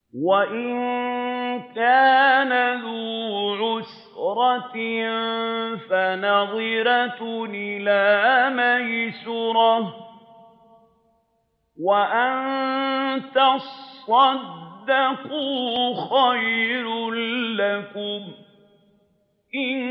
وَإِن كَانَ ذُو عُسْرَةٍ فَنَظِرَةٌ إِلَىٰ مَيْسَرَةٍ ۚ وَأَن تَصَدَّقُوا خَيْرٌ لَّكُمْ ۖ إِن